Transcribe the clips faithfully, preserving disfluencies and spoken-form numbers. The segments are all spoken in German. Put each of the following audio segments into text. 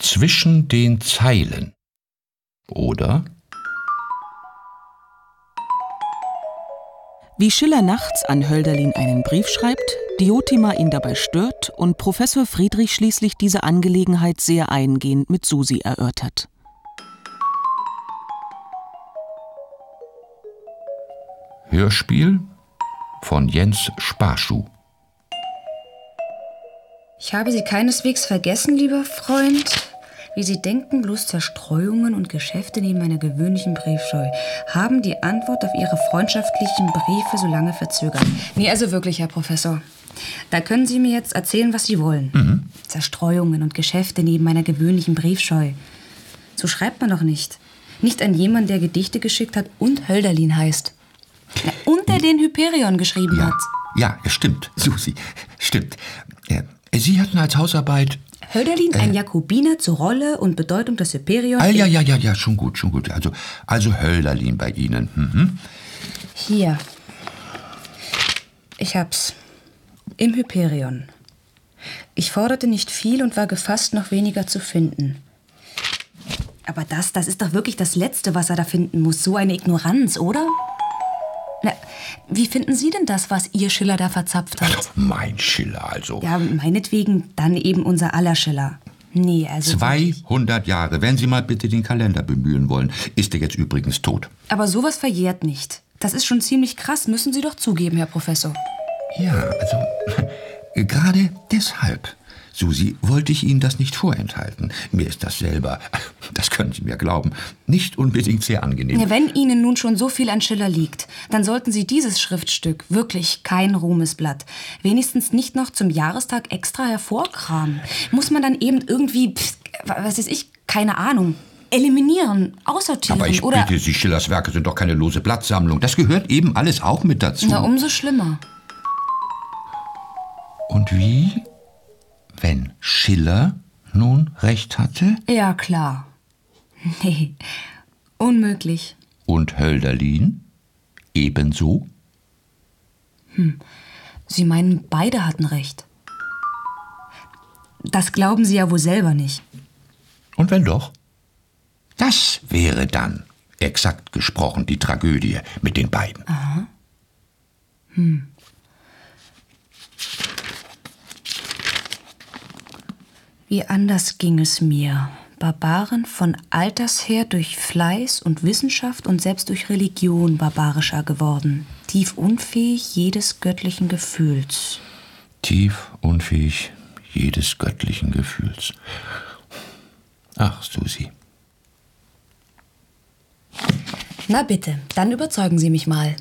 zwischen den Zeilen. Oder? Wie Schiller nachts an Hölderlin einen Brief schreibt, Diotima ihn dabei stört und Professor Friedrich schließlich diese Angelegenheit sehr eingehend mit Susi erörtert. Hörspiel von Jens Sparschuh. Ich habe Sie keineswegs vergessen, lieber Freund. Wie Sie denken, bloß Zerstreuungen und Geschäfte neben meiner gewöhnlichen Briefscheu haben die Antwort auf Ihre freundschaftlichen Briefe so lange verzögert. Nee, also wirklich, Herr Professor. Da können Sie mir jetzt erzählen, was Sie wollen. Mhm. Zerstreuungen und Geschäfte neben meiner gewöhnlichen Briefscheu. So schreibt man doch nicht. Nicht an jemanden, der Gedichte geschickt hat und Hölderlin heißt. Na, und der den Hyperion geschrieben ja, hat. Ja, stimmt, Susi, stimmt. Äh, Sie hatten als Hausarbeit... Hölderlin, äh, ein Jakobiner zur Rolle und Bedeutung des Hyperion... Ah, ja, ja, ja, ja, schon gut, schon gut. Also, also Hölderlin bei Ihnen. Mhm. Hier. Ich hab's. Im Hyperion. Ich forderte nicht viel und war gefasst, noch weniger zu finden. Aber das, das ist doch wirklich das Letzte, was er da finden muss. So eine Ignoranz, oder? Na, wie finden Sie denn das, was Ihr Schiller da verzapft hat? Also, mein Schiller, also. Ja, meinetwegen dann eben unser aller Schiller. Nee, also... zweihundert Jahre, wenn Sie mal bitte den Kalender bemühen wollen, ist er jetzt übrigens tot. Aber sowas verjährt nicht. Das ist schon ziemlich krass, müssen Sie doch zugeben, Herr Professor. Ja, also, gerade deshalb, Susi, wollte ich Ihnen das nicht vorenthalten. Mir ist das selber, das können Sie mir glauben, nicht unbedingt sehr angenehm. Ja, wenn Ihnen nun schon so viel an Schiller liegt, dann sollten Sie dieses Schriftstück, wirklich kein Ruhmesblatt, wenigstens nicht noch zum Jahrestag extra hervorkramen. Muss man dann eben irgendwie, pff, was weiß ich, keine Ahnung, eliminieren, aussortieren, aber ich oder... bitte Sie, Schillers Werke sind doch keine lose Blattsammlung. Das gehört eben alles auch mit dazu. Na, umso schlimmer. Und wie, wenn Schiller nun recht hatte? Ja, klar. Nee, unmöglich. Und Hölderlin? Ebenso? Hm, Sie meinen, beide hatten recht. Das glauben Sie ja wohl selber nicht. Und wenn doch? Das wäre dann, exakt gesprochen, die Tragödie mit den beiden. Aha. Hm. Wie anders ging es mir, Barbaren von alters her durch Fleiß und Wissenschaft und selbst durch Religion barbarischer geworden, tief unfähig jedes göttlichen Gefühls. Tief unfähig jedes göttlichen Gefühls. Ach, Susi. Na bitte, dann überzeugen Sie mich mal.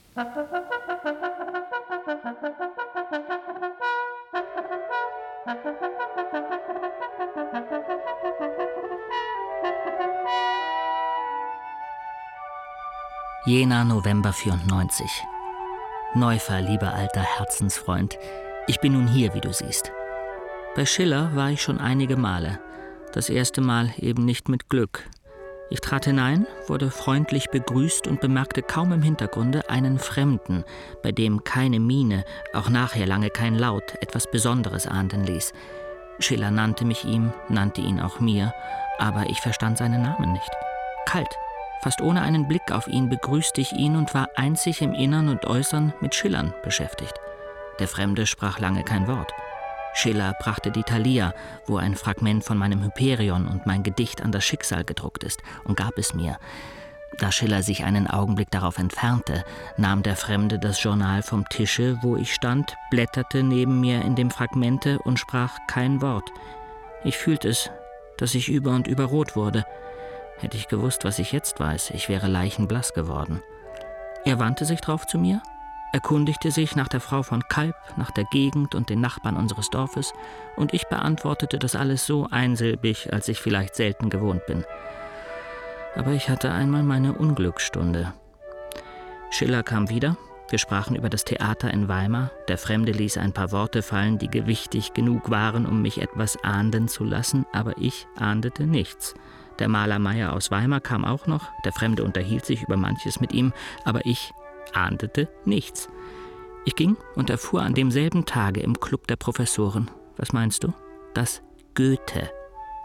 Jena, November vierundneunzig. Neufer, lieber alter Herzensfreund, ich bin nun hier, wie du siehst. Bei Schiller war ich schon einige Male. Das erste Mal eben nicht mit Glück. Ich trat hinein, wurde freundlich begrüßt und bemerkte kaum im Hintergrunde einen Fremden, bei dem keine Miene, auch nachher lange kein Laut, etwas Besonderes ahnden ließ. Schiller nannte mich ihm, nannte ihn auch mir, aber ich verstand seinen Namen nicht. Kalt, fast ohne einen Blick auf ihn begrüßte ich ihn und war einzig im Innern und Äußern mit Schillern beschäftigt. Der Fremde sprach lange kein Wort. Schiller brachte die Thalia, wo ein Fragment von meinem Hyperion und mein Gedicht an das Schicksal gedruckt ist, und gab es mir. Da Schiller sich einen Augenblick darauf entfernte, nahm der Fremde das Journal vom Tische, wo ich stand, blätterte neben mir in dem Fragmente und sprach kein Wort. Ich fühlte es, dass ich über und über rot wurde. Hätte ich gewusst, was ich jetzt weiß, ich wäre leichenblass geworden. Er wandte sich drauf zu mir, erkundigte sich nach der Frau von Kalb, nach der Gegend und den Nachbarn unseres Dorfes, und ich beantwortete das alles so einsilbig, als ich vielleicht selten gewohnt bin. Aber ich hatte einmal meine Unglücksstunde. Schiller kam wieder, wir sprachen über das Theater in Weimar, der Fremde ließ ein paar Worte fallen, die gewichtig genug waren, um mich etwas ahnden zu lassen, aber ich ahndete nichts. Der Maler Meyer aus Weimar kam auch noch, der Fremde unterhielt sich über manches mit ihm, aber ich ahndete nichts. Ich ging und erfuhr an demselben Tage im Club der Professoren, was meinst du? Dass Goethe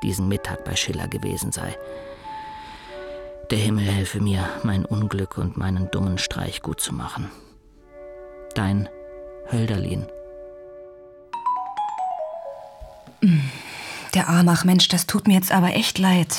diesen Mittag bei Schiller gewesen sei. Der Himmel helfe mir, mein Unglück und meinen dummen Streich gut zu machen. Dein Hölderlin. Der arme, ach Mensch, das tut mir jetzt aber echt leid.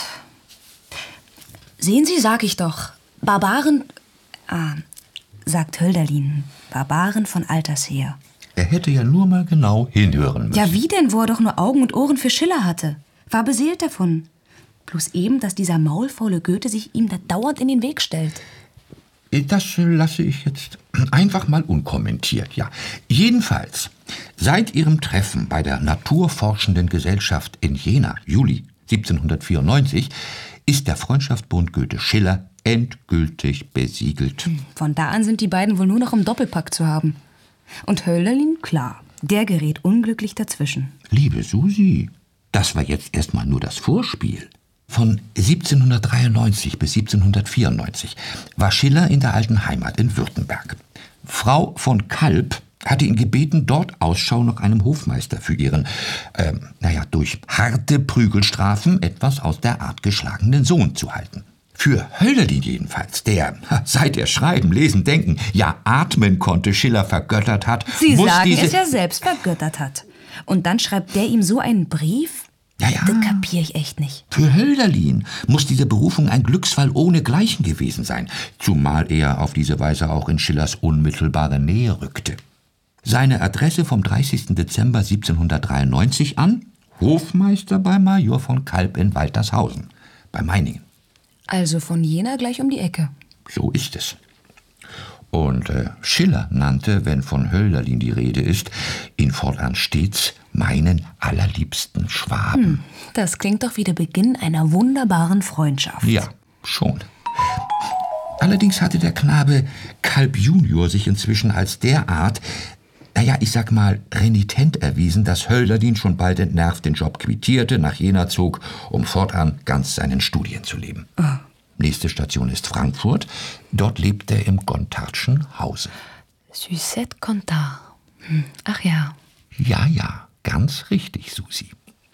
Sehen Sie, sag ich doch, Barbaren, ah, sagt Hölderlin, Barbaren von alters her. Er hätte ja nur mal genau hinhören müssen. Ja, wie denn, wo er doch nur Augen und Ohren für Schiller hatte? War beseelt davon. Bloß eben, dass dieser maulfaule Goethe sich ihm da dauernd in den Weg stellt. Das lasse ich jetzt einfach mal unkommentiert, ja. Jedenfalls, seit ihrem Treffen bei der Naturforschenden Gesellschaft in Jena, Juli siebzehnhundertvierundneunzig, ist der Freundschaftsbund Goethe-Schiller endgültig besiegelt. Von da an sind die beiden wohl nur noch im Doppelpack zu haben. Und Hölderlin, klar, der gerät unglücklich dazwischen. Liebe Susi, das war jetzt erstmal nur das Vorspiel. Von siebzehnhundertdreiundneunzig bis siebzehnhundertvierundneunzig war Schiller in der alten Heimat in Württemberg. Frau von Kalb hatte ihn gebeten, dort Ausschau nach einem Hofmeister für ihren, äh, naja, durch harte Prügelstrafen etwas aus der Art geschlagenen Sohn zu halten. Für Hölderlin jedenfalls, der, seit er schreiben, lesen, denken, ja atmen konnte, Schiller vergöttert hat, Sie muss sagen, diese... es ja selbst vergöttert hat. Und dann schreibt der ihm so einen Brief? Ja, ja. Das kapier ich echt nicht. Für Hölderlin muss diese Berufung ein Glücksfall ohnegleichen gewesen sein, zumal er auf diese Weise auch in Schillers unmittelbare Nähe rückte. Seine Adresse vom dreißigsten Dezember siebzehnhundertdreiundneunzig an: Hofmeister bei Major von Kalb in Waltershausen, bei Meiningen. Also von Jena gleich um die Ecke. So ist es. Und äh, Schiller nannte, wenn von Hölderlin die Rede ist, ihn fortan stets meinen allerliebsten Schwaben. Hm, das klingt doch wie der Beginn einer wunderbaren Freundschaft. Ja, schon. Allerdings hatte der Knabe Kalb Junior sich inzwischen als derart, naja, ich sag mal, renitent erwiesen, dass Hölderlin schon bald entnervt den Job quittierte, nach Jena zog, um fortan ganz seinen Studien zu leben. Oh. Nächste Station ist Frankfurt. Dort lebt er im Gontardschen Hause. Suzette Gontard. Hm. Ach ja. Ja, ja, ganz richtig, Susi.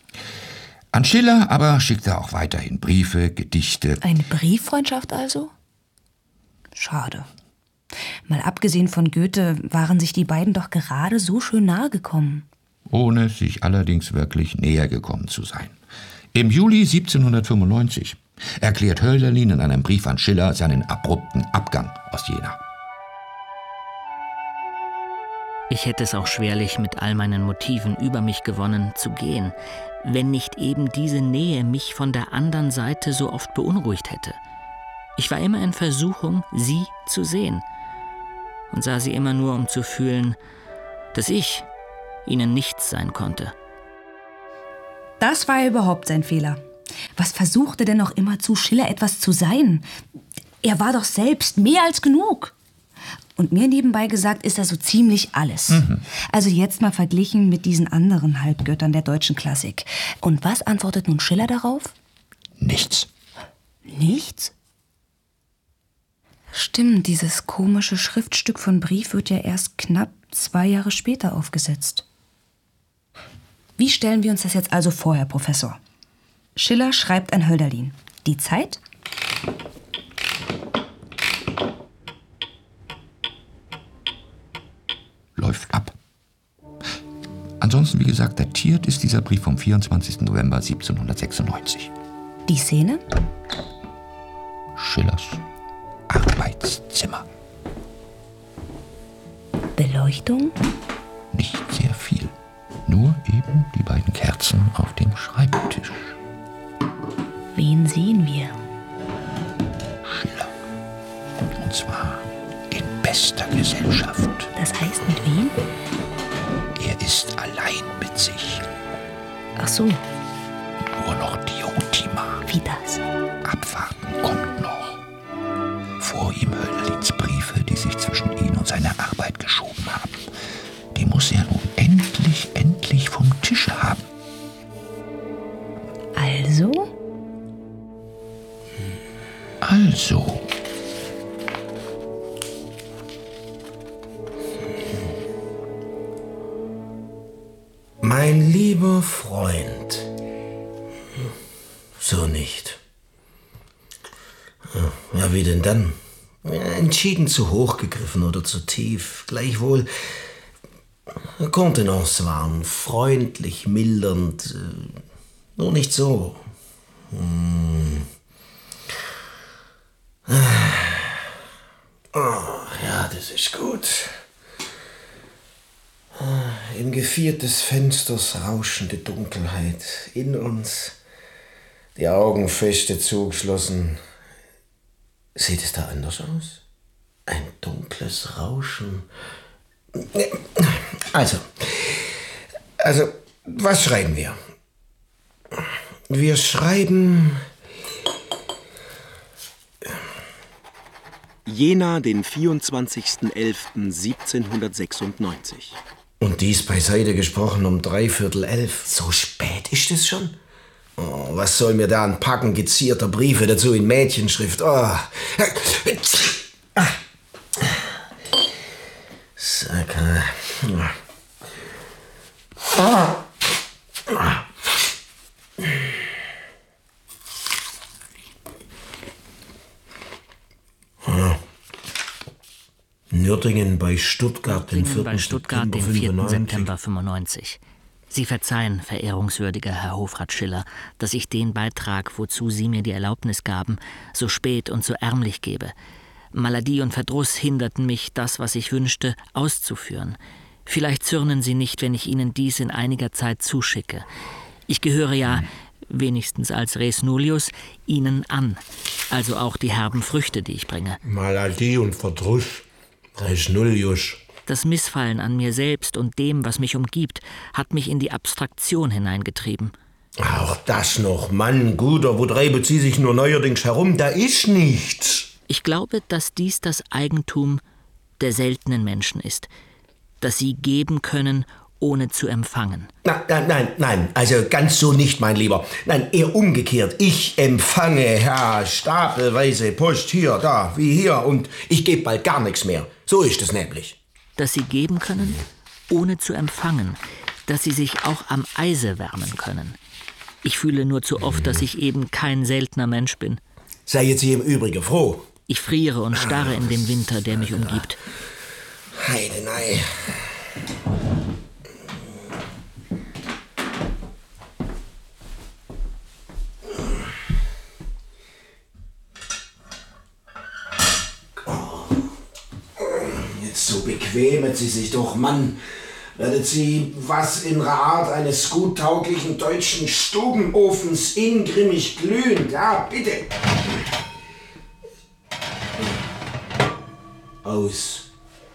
An Schiller aber schickt er auch weiterhin Briefe, Gedichte. Eine Brieffreundschaft also? Schade. Mal abgesehen von Goethe waren sich die beiden doch gerade so schön nahe gekommen. Ohne sich allerdings wirklich näher gekommen zu sein. Im Juli siebzehnhundertfünfundneunzig erklärt Hölderlin in einem Brief an Schiller seinen abrupten Abgang aus Jena. Ich hätte es auch schwerlich mit all meinen Motiven über mich gewonnen, zu gehen, wenn nicht eben diese Nähe mich von der anderen Seite so oft beunruhigt hätte. Ich war immer in Versuchung, sie zu sehen, und sah sie immer nur, um zu fühlen, dass ich ihnen nichts sein konnte. Das war ja überhaupt sein Fehler. Was versuchte denn noch immer zu Schiller etwas zu sein? Er war doch selbst mehr als genug. Und mir nebenbei gesagt ist er so ziemlich alles. Mhm. Also jetzt mal verglichen mit diesen anderen Halbgöttern der deutschen Klassik. Und was antwortet nun Schiller darauf? Nichts. Nichts? Stimmt, dieses komische Schriftstück von Brief wird ja erst knapp zwei Jahre später aufgesetzt. Wie stellen wir uns das jetzt also vor, Herr Professor? Schiller schreibt an Hölderlin. Die Zeit? Läuft ab. Ansonsten, wie gesagt, datiert ist dieser Brief vom vierundzwanzigsten November siebzehnhundertsechsundneunzig. Die Szene? Schillers Arbeitszimmer. Beleuchtung? Nicht sehr viel. Nur eben die beiden Kerzen auf dem Schreibtisch. Wen sehen wir? Schiller. Und zwar in bester Gesellschaft. Das heißt, mit wem? Er ist allein mit sich. Ach so. Nur noch Diotima. Wie das? Abwarten kommt noch. Vor ihm Hölderlins Briefe, die sich zwischen ihn und seine Arbeit geschoben haben. Die muss er nun endlich, endlich vom Tische haben. Also? Also. Mein lieber Freund, So nicht. Ja, wie denn dann? Ja, entschieden zu hoch gegriffen oder zu tief. Gleichwohl, Kontenance waren freundlich, mildernd, nur nicht so. Hm. Oh, ja, das ist gut. Im Geviert des Fensters rauschende Dunkelheit. In uns, die Augen feste zugeschlossen. Sieht es da anders aus? Ein dunkles Rauschen. Also, also, was schreiben wir? Wir schreiben... Jena, den vierundzwanzigsten elften siebzehnhundertsechsundneunzig. Und dies beiseite gesprochen um dreiviertel elf. So spät ist es schon? Oh, was soll mir da ein Packen gezierter Briefe dazu in Mädchenschrift? Oh. Sag, Nürtingen bei Stuttgart, den vierten bei Stuttgart, den vierten September fünfundneunzig. Sie verzeihen, verehrungswürdiger Herr Hofrat Schiller, dass ich den Beitrag, wozu Sie mir die Erlaubnis gaben, so spät und so ärmlich gebe. Maladie und Verdruss hinderten mich, das, was ich wünschte, auszuführen. Vielleicht zürnen Sie nicht, wenn ich Ihnen dies in einiger Zeit zuschicke. Ich gehöre ja, wenigstens als Res Nullius, Ihnen an, also auch die herben Früchte, die ich bringe. Maladie und Verdruss, Res Nullius. Das Missfallen an mir selbst und dem, was mich umgibt, hat mich in die Abstraktion hineingetrieben. Auch das noch, Mann, Guter, wo treibt sie sich nur neuerdings herum? Da ist nichts. Ich glaube, dass dies das Eigentum der seltenen Menschen ist, dass sie geben können, ohne zu empfangen. Nein, nein, nein, nein, also ganz so nicht, mein Lieber. Nein, eher umgekehrt. Ich empfange, ja, stapelweise Post hier, da, wie hier, und ich gebe bald gar nichts mehr. So ist es nämlich. Dass sie geben können, ohne zu empfangen, dass sie sich auch am Eise wärmen können. Ich fühle nur zu oft, dass ich eben kein seltener Mensch bin. Sei jetzt hier im Übrigen froh. Ich friere und starre in dem Winter, der mich umgibt. Heidenei. Jetzt so bequemet sie sich doch, Mann. Werdet sie was in der Art eines guttauglichen deutschen Stubenofens ingrimmig glühend. Ja, bitte. Aus.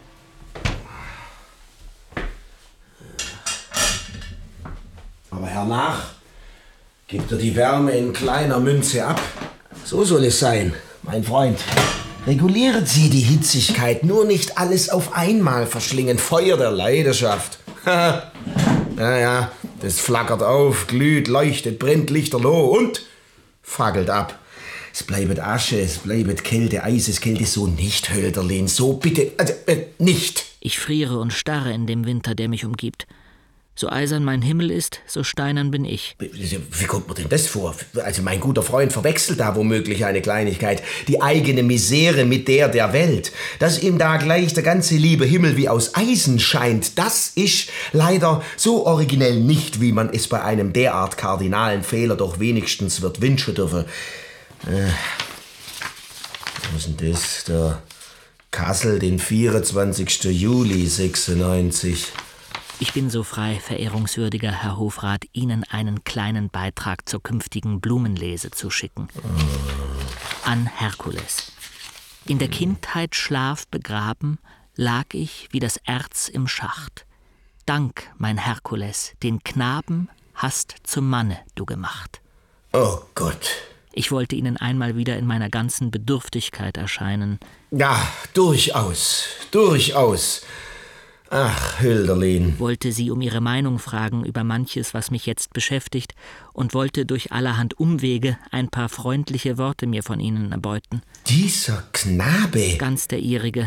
Aber hernach gibt er die Wärme in kleiner Münze ab. So soll es sein, mein Freund. Regulieren Sie die Hitzigkeit, nur nicht alles auf einmal verschlingen. Feuer der Leidenschaft. Ja, ja, das flackert auf, glüht, leuchtet, brennt lichterloh und fackelt ab. Es bleibt Asche, es bleibt Kälte, Eiseskälte, so nicht, Hölderlin, so bitte, also äh, nicht. Ich friere und starre in dem Winter, der mich umgibt. So eisern mein Himmel ist, so steinern bin ich. Wie kommt mir denn das vor? Also mein guter Freund verwechselt da womöglich eine Kleinigkeit. Die eigene Misere mit der der Welt. Dass ihm da gleich der ganze liebe Himmel wie aus Eisen scheint, das ist leider so originell nicht, wie man es bei einem derart kardinalen Fehler doch wenigstens wird wünschen dürfen. Äh, was ist denn das? Der Kassel, den vierundzwanzigsten Juli sechsundneunzig. Ich bin so frei, verehrungswürdiger Herr Hofrat, Ihnen einen kleinen Beitrag zur künftigen Blumenlese zu schicken. Oh. An Herkules. In der Kindheit Schlaf begraben, lag ich wie das Erz im Schacht. Dank, mein Herkules, den Knaben hast zum Manne du gemacht. Oh Gott. Ich wollte Ihnen einmal wieder in meiner ganzen Bedürftigkeit erscheinen. Ja, durchaus, durchaus. Ach, Hölderlin. Wollte Sie um Ihre Meinung fragen über manches, was mich jetzt beschäftigt, und wollte durch allerhand Umwege ein paar freundliche Worte mir von Ihnen erbeuten. Dieser Knabe? Ganz der Ihrige,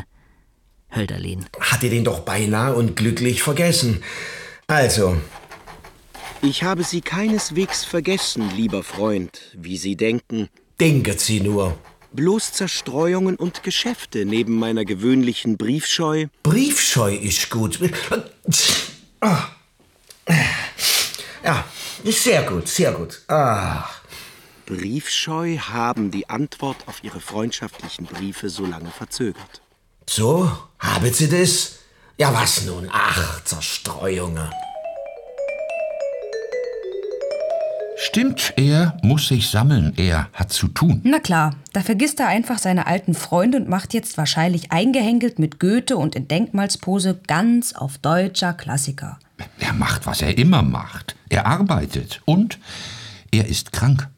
Hölderlin. Hatte den doch beinahe und glücklich vergessen. Also, Ich habe Sie keineswegs vergessen, lieber Freund, wie Sie denken. Denket Sie nur. Bloß Zerstreuungen und Geschäfte neben meiner gewöhnlichen Briefscheu. Briefscheu ist gut. Ja, ist sehr gut, sehr gut. Ah. Briefscheu haben die Antwort auf Ihre freundschaftlichen Briefe so lange verzögert. So, haben Sie das? Ja, was nun? Ach, Zerstreuungen. Stimmt, er muss sich sammeln, er hat zu tun. Na klar, da vergisst er einfach seine alten Freunde und macht jetzt wahrscheinlich eingehängelt mit Goethe und in Denkmalspose ganz auf deutscher Klassiker. Er macht, was er immer macht. Er arbeitet und er ist krank.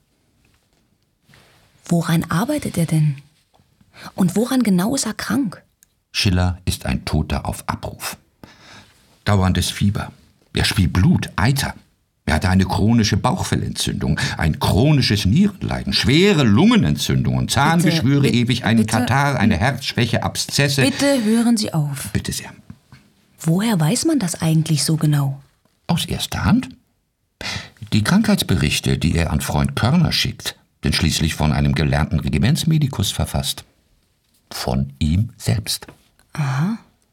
Woran arbeitet er denn? Und woran genau ist er krank? Schiller ist ein Toter auf Abruf. Dauerndes Fieber. Er spielt Blut, Eiter. Er hatte eine chronische Bauchfellentzündung, ein chronisches Nierenleiden, schwere Lungenentzündungen, Zahngeschwüre, bitte, ewig einen bitte, Katarrh, eine Herzschwäche, Abszesse. Bitte hören Sie auf. Bitte sehr. Woher weiß man das eigentlich so genau? Aus erster Hand? Die Krankheitsberichte, die er an Freund Körner schickt, sind schließlich von einem gelernten Regimentsmedikus verfasst. Von ihm selbst. Aha.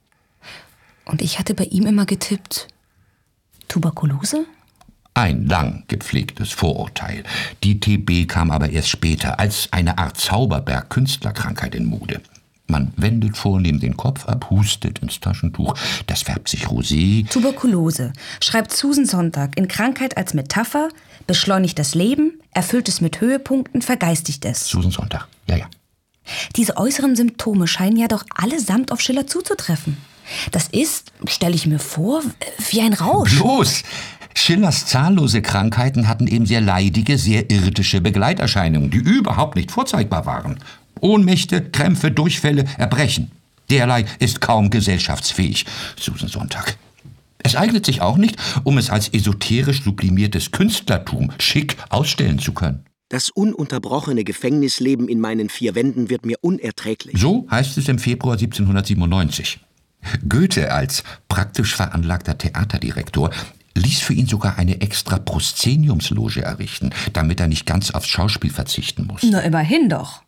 Und ich hatte bei ihm immer getippt. Tuberkulose? Ein lang gepflegtes Vorurteil. Die T B kam aber erst später, als eine Art Zauberberg-Künstlerkrankheit in Mode. Man wendet vornehm den Kopf ab, hustet ins Taschentuch, das färbt sich rosé. Tuberkulose, schreibt Susan Sontag in Krankheit als Metapher, beschleunigt das Leben, erfüllt es mit Höhepunkten, vergeistigt es. Susan Sontag, ja, ja. Diese äußeren Symptome scheinen ja doch allesamt auf Schiller zuzutreffen. Das ist, stelle ich mir vor, wie ein Rausch. Bloß! Schillers zahllose Krankheiten hatten eben sehr leidige, sehr irdische Begleiterscheinungen, die überhaupt nicht vorzeigbar waren. Ohnmächte, Krämpfe, Durchfälle, Erbrechen. Derlei ist kaum gesellschaftsfähig, Susan Sontag. Es eignet sich auch nicht, um es als esoterisch sublimiertes Künstlertum schick ausstellen zu können. Das ununterbrochene Gefängnisleben in meinen vier Wänden wird mir unerträglich. So heißt es im Februar siebzehnhundertsiebenundneunzig. Goethe als praktisch veranlagter Theaterdirektor ließ für ihn sogar eine extra Proszeniumsloge errichten, damit er nicht ganz aufs Schauspiel verzichten muss. Na, immerhin doch.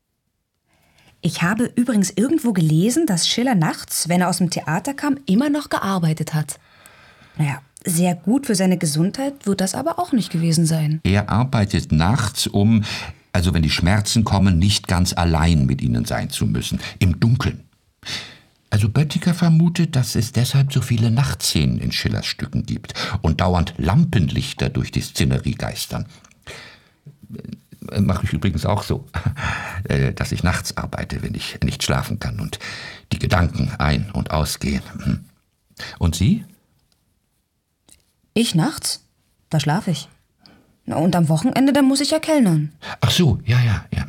Ich habe übrigens irgendwo gelesen, dass Schiller nachts, wenn er aus dem Theater kam, immer noch gearbeitet hat. Naja, sehr gut für seine Gesundheit wird das aber auch nicht gewesen sein. Er arbeitet nachts, um, also wenn die Schmerzen kommen, nicht ganz allein mit ihnen sein zu müssen, im Dunkeln. Also Böttiger vermutet, dass es deshalb so viele Nachtszenen in Schillers Stücken gibt und dauernd Lampenlichter durch die Szenerie geistern. Mache ich übrigens auch so, dass ich nachts arbeite, wenn ich nicht schlafen kann und die Gedanken ein- und ausgehen. Und Sie? Ich nachts? Da schlafe ich. Na, und am Wochenende, da muss ich ja kellnern. Ach so, ja, ja, ja.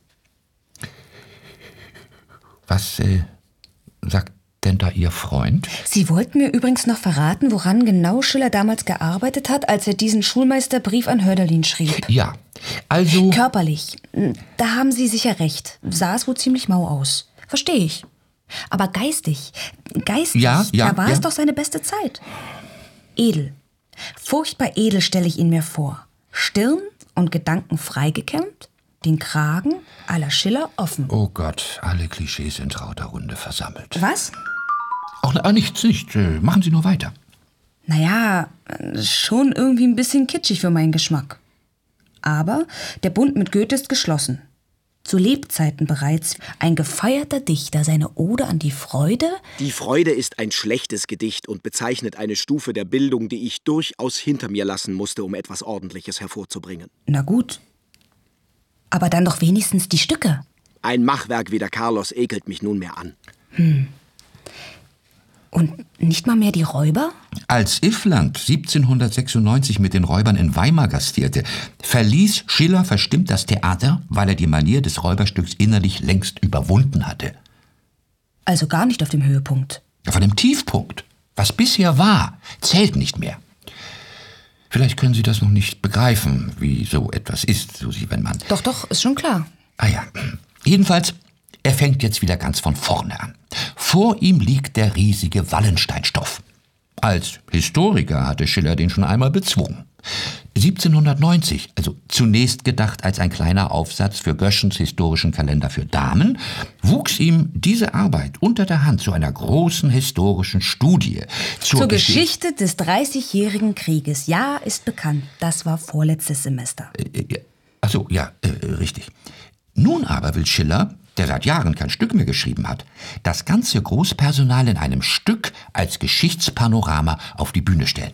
Was äh, sagt denn da Ihr Freund? Sie wollten mir übrigens noch verraten, woran genau Schiller damals gearbeitet hat, als er diesen Schulmeisterbrief an Hölderlin schrieb. Ja, also... Körperlich, da haben Sie sicher recht. Sah es wohl ziemlich mau aus. Verstehe ich. Aber geistig, geistig, ja, ja, da war ja. es doch seine beste Zeit. Edel. Furchtbar edel stelle ich ihn mir vor. Stirn und Gedanken freigekämmt, den Kragen à la Schiller offen. Oh Gott, alle Klischees in trauter Runde versammelt. Was? Ach, na, nichts, nicht. Machen Sie nur weiter. Naja, schon irgendwie ein bisschen kitschig für meinen Geschmack. Aber der Bund mit Goethe ist geschlossen. Zu Lebzeiten bereits ein gefeierter Dichter seine Ode an die Freude... Die Freude ist ein schlechtes Gedicht und bezeichnet eine Stufe der Bildung, die ich durchaus hinter mir lassen musste, um etwas Ordentliches hervorzubringen. Na gut. Aber dann doch wenigstens die Stücke. Ein Machwerk wie der Carlos ekelt mich nunmehr an. Hm. Und nicht mal mehr die Räuber? Als Iffland siebzehnhundertsechsundneunzig mit den Räubern in Weimar gastierte, verließ Schiller verstimmt das Theater, weil er die Manier des Räuberstücks innerlich längst überwunden hatte. Also gar nicht auf dem Höhepunkt. Von dem Tiefpunkt. Was bisher war, zählt nicht mehr. Vielleicht können Sie das noch nicht begreifen, wie so etwas ist, Susi, wenn man... Doch, doch, ist schon klar. Ah ja, jedenfalls, er fängt jetzt wieder ganz von vorne an. Vor ihm liegt der riesige Wallensteinstoff. Als Historiker hatte Schiller den schon einmal bezwungen. siebzehnhundertneunzig, also zunächst gedacht als ein kleiner Aufsatz für Göschens historischen Kalender für Damen, wuchs ihm diese Arbeit unter der Hand zu einer großen historischen Studie. Zur, zur Geschichte des Dreißigjährigen Krieges. Ja, ist bekannt. Das war vorletztes Semester. Äh, äh, ach so, ja, äh, richtig. Nun aber will Schiller, der seit Jahren kein Stück mehr geschrieben hat, das ganze Großpersonal in einem Stück als Geschichtspanorama auf die Bühne stellen.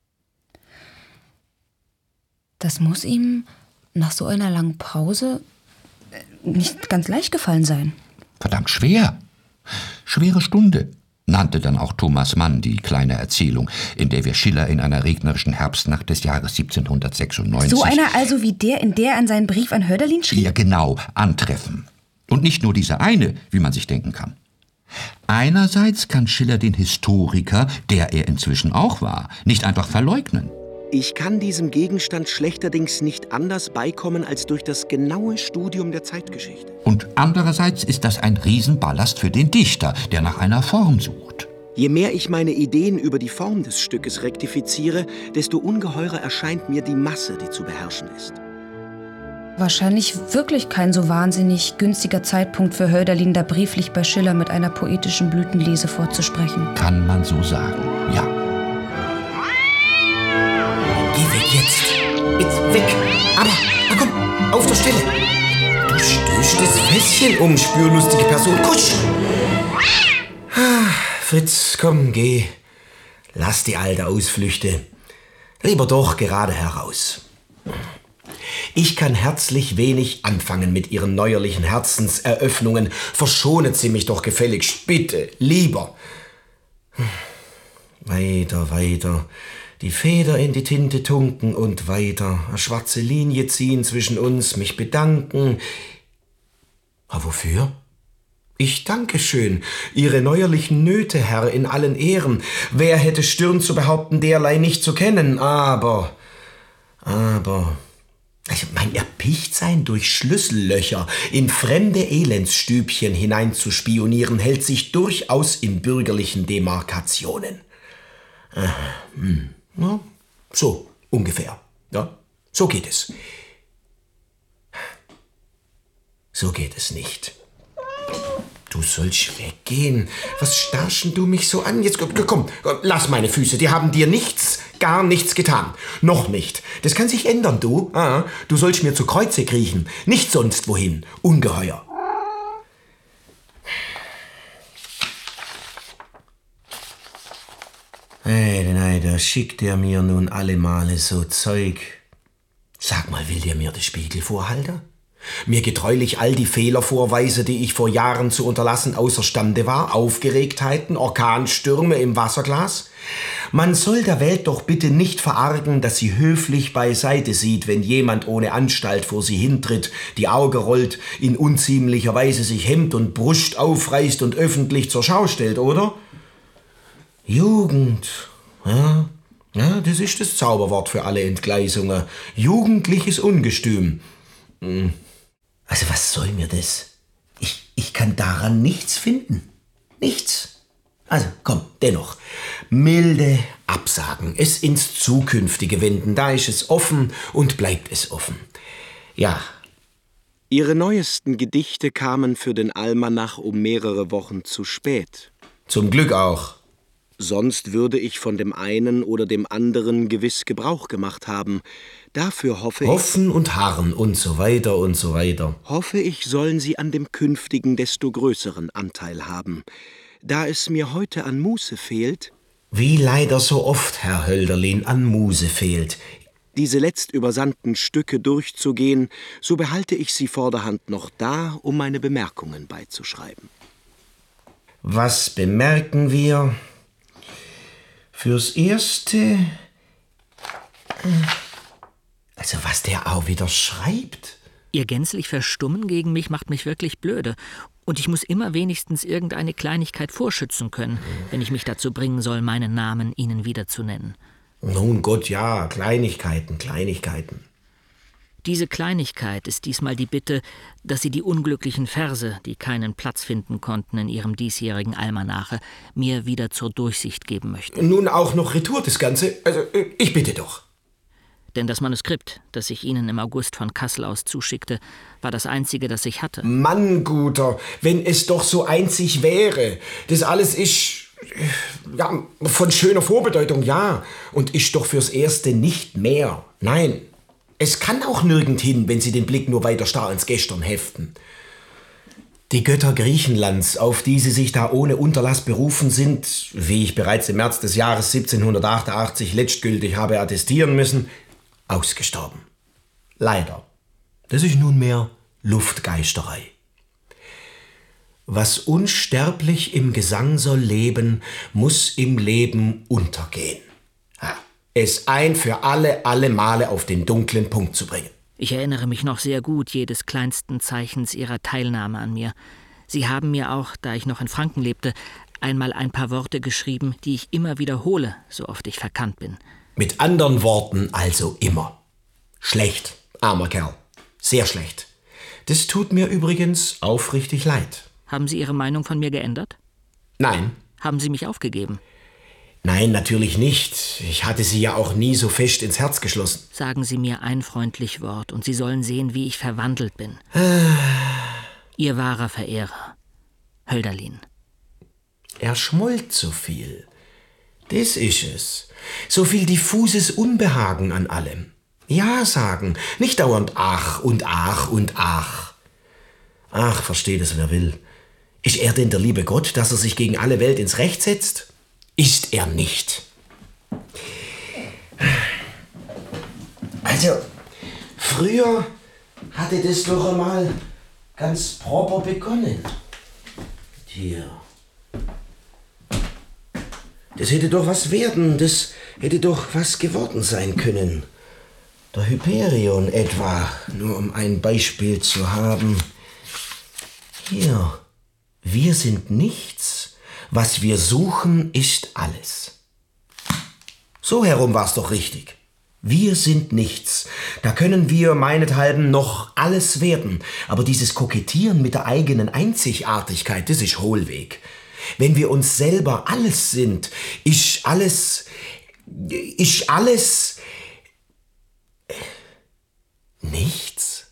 Das muss ihm nach so einer langen Pause nicht ganz leicht gefallen sein. Verdammt schwer. Schwere Stunde, nannte dann auch Thomas Mann die kleine Erzählung, in der wir Schiller in einer regnerischen Herbstnacht des Jahres siebzehnhundertsechsundneunzig... So einer also wie der, in der an seinen Brief an Hölderlin schrieb? Ja, genau, antreffen. Und nicht nur diese eine, wie man sich denken kann. Einerseits kann Schiller den Historiker, der er inzwischen auch war, nicht einfach verleugnen. Ich kann diesem Gegenstand schlechterdings nicht anders beikommen als durch das genaue Studium der Zeitgeschichte. Und andererseits ist das ein Riesenballast für den Dichter, der nach einer Form sucht. Je mehr ich meine Ideen über die Form des Stückes rektifiziere, desto ungeheurer erscheint mir die Masse, die zu beherrschen ist. Wahrscheinlich wirklich kein so wahnsinnig günstiger Zeitpunkt für Hölderlin, da brieflich bei Schiller mit einer poetischen Blütenlese vorzusprechen. Kann man so sagen, ja. Geh weg jetzt. Jetzt weg. Aber, na komm, auf der Stelle. Du stößt das Fässchen um, spürlustige Person. Kusch! Ah, Fritz, komm, geh. Lass die alte Ausflüchte. Lieber doch gerade heraus. Ich kann herzlich wenig anfangen mit Ihren neuerlichen Herzenseröffnungen. Verschonet Sie mich doch gefälligst, bitte, lieber. Weiter, weiter. Die Feder in die Tinte tunken und weiter. Eine schwarze Linie ziehen zwischen uns, mich bedanken. Aber wofür? Ich danke schön. Ihre neuerlichen Nöte, Herr, in allen Ehren. Wer hätte Stirn zu behaupten, derlei nicht zu kennen? Aber, aber... Also mein Erpichtsein durch Schlüssellöcher in fremde Elendsstübchen hineinzuspionieren, hält sich durchaus in bürgerlichen Demarkationen. Äh, hm. Ja, so ungefähr. Ja, so geht es. So geht es nicht. Du sollst weggehen. Was starrst du mich so an? Jetzt komm, lass meine Füße. Die haben dir nichts, gar nichts getan. Noch nicht. Das kann sich ändern, du. Ah, du sollst mir zu Kreuze kriechen. Nicht sonst wohin. Ungeheuer. Hey, nein, da schickt er mir nun alle Male so Zeug. Sag mal, will der mir den Spiegel vorhalten? Mir getreulich all die Fehler vorweise, die ich vor Jahren zu unterlassen außerstande war, Aufgeregtheiten, Orkanstürme im Wasserglas. Man soll der Welt doch bitte nicht verargen, dass sie höflich beiseite sieht, wenn jemand ohne Anstalt vor sie hintritt, die Augen rollt, in unziemlicher Weise sich Hemd und Brust aufreißt und öffentlich zur Schau stellt, oder? Jugend, ja, ja, das ist das Zauberwort für alle Entgleisungen. Jugendliches Ungestüm. Hm. Also was soll mir das? Ich, ich kann daran nichts finden. Nichts. Also komm, dennoch. Milde Absagen. Es ins Zukünftige wenden. Da ist es offen und bleibt es offen. Ja. Ihre neuesten Gedichte kamen für den Almanach um mehrere Wochen zu spät. Zum Glück auch. Sonst würde ich von dem einen oder dem anderen gewiss Gebrauch gemacht haben. Dafür hoffe ich... Hoffen und harren und so weiter und so weiter. Hoffe ich, sollen Sie an dem künftigen desto größeren Anteil haben. Da es mir heute an Muße fehlt... Wie leider so oft, Herr Hölderlin, an Muße fehlt. Diese letzt übersandten Stücke durchzugehen, so behalte ich sie vorderhand noch da, um meine Bemerkungen beizuschreiben. Was bemerken wir? Fürs Erste... Also was der auch wieder schreibt. Ihr gänzlich Verstummen gegen mich macht mich wirklich blöde. Und ich muss immer wenigstens irgendeine Kleinigkeit vorschützen können, wenn ich mich dazu bringen soll, meinen Namen Ihnen wieder zu nennen. Nun Gott, ja, Kleinigkeiten, Kleinigkeiten. Diese Kleinigkeit ist diesmal die Bitte, dass Sie die unglücklichen Verse, die keinen Platz finden konnten in Ihrem diesjährigen Almanache, mir wieder zur Durchsicht geben möchten. Nun auch noch Retour das Ganze? Also, ich bitte doch. Denn das Manuskript, das ich Ihnen im August von Kassel aus zuschickte, war das einzige, das ich hatte. Mann, Guter, wenn es doch so einzig wäre. Das alles ist, ja, von schöner Vorbedeutung, ja. Und ist doch fürs Erste nicht mehr. Nein. Es kann auch nirgend hin, wenn Sie den Blick nur weiter starr ins Gestern heften. Die Götter Griechenlands, auf die Sie sich da ohne Unterlass berufen sind, wie ich bereits im März des Jahres siebzehnhundertachtundachtzig letztgültig habe attestieren müssen, ausgestorben. Leider. Das ist nunmehr Luftgeisterei. Was unsterblich im Gesang soll leben, muss im Leben untergehen. Ha. Es ein für alle, alle Male auf den dunklen Punkt zu bringen. Ich erinnere mich noch sehr gut jedes kleinsten Zeichens Ihrer Teilnahme an mir. Sie haben mir auch, da ich noch in Franken lebte, einmal ein paar Worte geschrieben, die ich immer wiederhole, so oft ich verkannt bin. Mit anderen Worten also immer. Schlecht, armer Kerl. Sehr schlecht. Das tut mir übrigens aufrichtig leid. Haben Sie Ihre Meinung von mir geändert? Nein. Haben Sie mich aufgegeben? Nein, natürlich nicht. Ich hatte Sie ja auch nie so fest ins Herz geschlossen. Sagen Sie mir ein freundlich Wort, und Sie sollen sehen, wie ich verwandelt bin. Ihr wahrer Verehrer, Hölderlin. Er schmollt so viel. Das ist es. So viel diffuses Unbehagen an allem. Ja sagen, nicht dauernd ach und ach und ach. Ach, versteht es, wer will. Ist er denn der liebe Gott, dass er sich gegen alle Welt ins Recht setzt? Ist er nicht. Also, früher hatte das doch einmal ganz proper begonnen. Hier. Das hätte doch was werden, das hätte doch was geworden sein können. Der Hyperion etwa, nur um ein Beispiel zu haben. Hier, wir sind nichts. Was wir suchen, ist alles. So herum war's doch richtig. Wir sind nichts. Da können wir meinethalben noch alles werden. Aber dieses Kokettieren mit der eigenen Einzigartigkeit, das ist Hohlweg. Wenn wir uns selber alles sind, ist alles, ist alles nichts.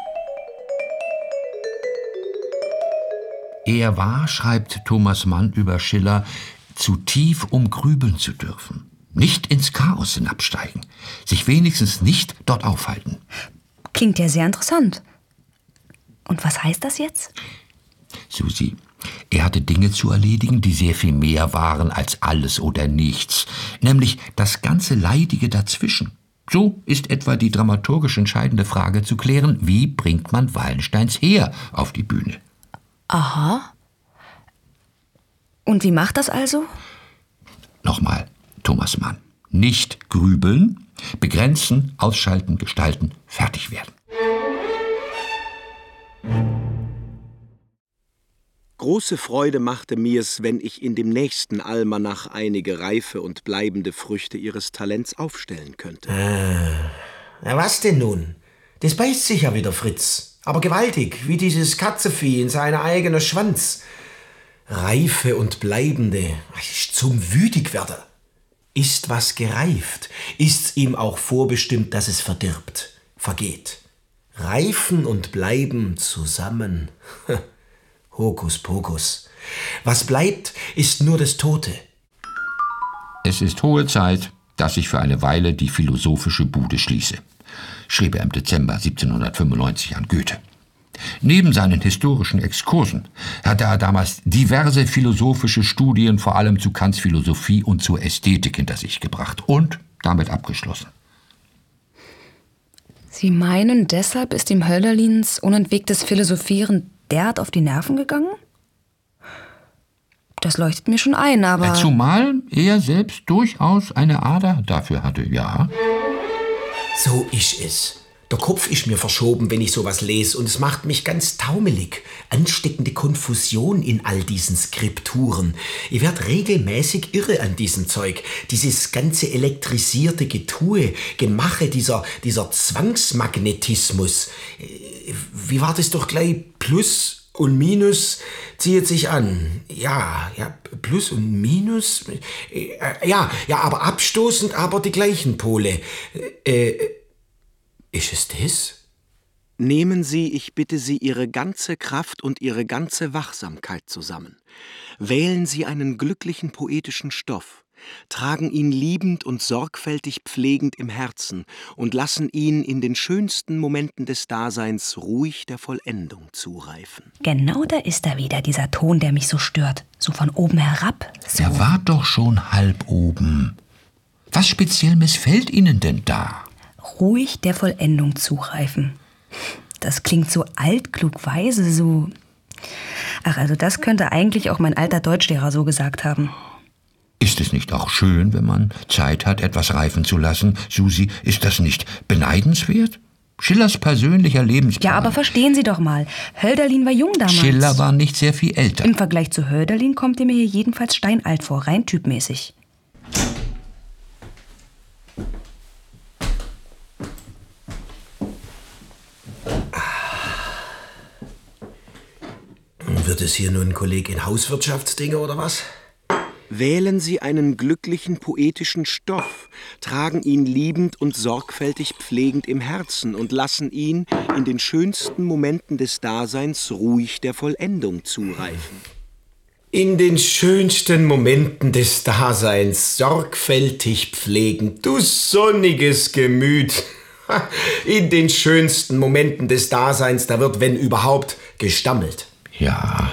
Er war, schreibt Thomas Mann über Schiller, zu tief, um grübeln zu dürfen. Nicht ins Chaos hinabsteigen, sich wenigstens nicht dort aufhalten. Klingt ja sehr interessant. Und was heißt das jetzt? Susi, er hatte Dinge zu erledigen, die sehr viel mehr waren als alles oder nichts, nämlich das ganze Leidige dazwischen. So ist etwa die dramaturgisch entscheidende Frage zu klären, wie bringt man Wallensteins Heer auf die Bühne? Aha. Und wie macht das also? Nochmal, Thomas Mann. Nicht grübeln, begrenzen, ausschalten, gestalten, fertig werden. Große Freude machte mir's, wenn ich in dem nächsten Almanach einige reife und bleibende Früchte ihres Talents aufstellen könnte. Äh, na was denn nun? Das beißt sich ja wieder, Fritz. Aber gewaltig, wie dieses Katzevieh in seiner eigenen Schwanz. Reife und bleibende, zum Wütigwerden. Ist was gereift, ist's ihm auch vorbestimmt, dass es verdirbt, vergeht. Reifen und bleiben zusammen. Hokuspokus. Was bleibt, ist nur das Tote. Es ist hohe Zeit, dass ich für eine Weile die philosophische Bude schließe, schrieb er im Dezember siebzehnhundertfünfundneunzig an Goethe. Neben seinen historischen Exkursen hatte er damals diverse philosophische Studien, vor allem zu Kants Philosophie und zur Ästhetik, hinter sich gebracht und damit abgeschlossen. Sie meinen, deshalb ist ihm Hölderlins unentwegtes Philosophieren derart auf die Nerven gegangen? Das leuchtet mir schon ein, aber... Zumal er selbst durchaus eine Ader dafür hatte, ja. So ist es. Der Kopf ist mir verschoben, wenn ich sowas lese, und es macht mich ganz taumelig. Ansteckende Konfusion in all diesen Skripturen. Ich werd regelmäßig irre an diesem Zeug. Dieses ganze elektrisierte Getue, Gemache, dieser, dieser Zwangsmagnetismus. Wie war das doch gleich? Plus und Minus zieht sich an. Ja, ja, Plus und Minus. Ja, ja, aber abstoßend, aber die gleichen Pole. Äh, Ist es das? Nehmen Sie, ich bitte Sie, Ihre ganze Kraft und Ihre ganze Wachsamkeit zusammen. Wählen Sie einen glücklichen poetischen Stoff, tragen ihn liebend und sorgfältig pflegend im Herzen und lassen ihn in den schönsten Momenten des Daseins ruhig der Vollendung zureifen. Genau, da ist er wieder, dieser Ton, der mich so stört. So von oben herab. So. Er war doch schon halb oben. Was speziell missfällt Ihnen denn da? Ruhig der Vollendung zureifen. Das klingt so altklug weise, so... Ach, also das könnte eigentlich auch mein alter Deutschlehrer so gesagt haben. Ist es nicht auch schön, wenn man Zeit hat, etwas reifen zu lassen? Susi, ist das nicht beneidenswert? Schillers persönlicher Lebensplan. Ja, aber verstehen Sie doch mal. Hölderlin war jung damals. Schiller war nicht sehr viel älter. Im Vergleich zu Hölderlin kommt er mir hier jedenfalls steinalt vor, rein typmäßig. Wird es hier nun ein Kollegin Hauswirtschaftsdinge oder was? Wählen Sie einen glücklichen poetischen Stoff, tragen ihn liebend und sorgfältig pflegend im Herzen und lassen ihn in den schönsten Momenten des Daseins ruhig der Vollendung zureifen. In den schönsten Momenten des Daseins sorgfältig pflegen, du sonniges Gemüt. In den schönsten Momenten des Daseins, da wird, wenn überhaupt, gestammelt. Ja.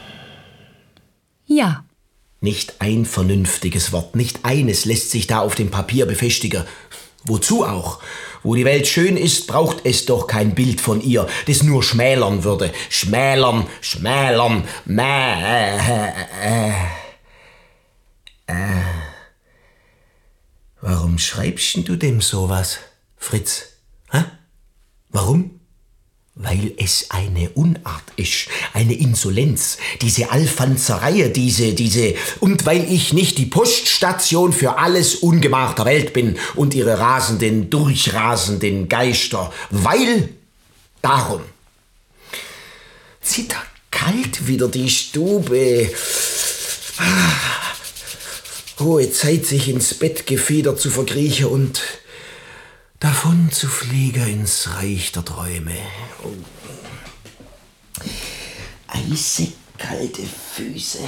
Ja. Nicht ein vernünftiges Wort, nicht eines lässt sich da auf dem Papier befestigen. Wozu auch? Wo die Welt schön ist, braucht es doch kein Bild von ihr, das nur schmälern würde. Schmälern, schmälern, mäh. Äh, äh. Warum schreibst du dem sowas, Fritz? Hä? Warum? Weil es eine Unart ist, eine Insolenz, diese Alfanzerei, diese, diese, und weil ich nicht die Poststation für alles Ungemach der Welt bin und ihre rasenden, durchrasenden Geister, weil, darum, zitterkalt wieder die Stube, hohe Zeit, sich ins Bettgefieder zu verkriechen und davon zu fliegen ins Reich der Träume. Oh. Eisekalte Füße.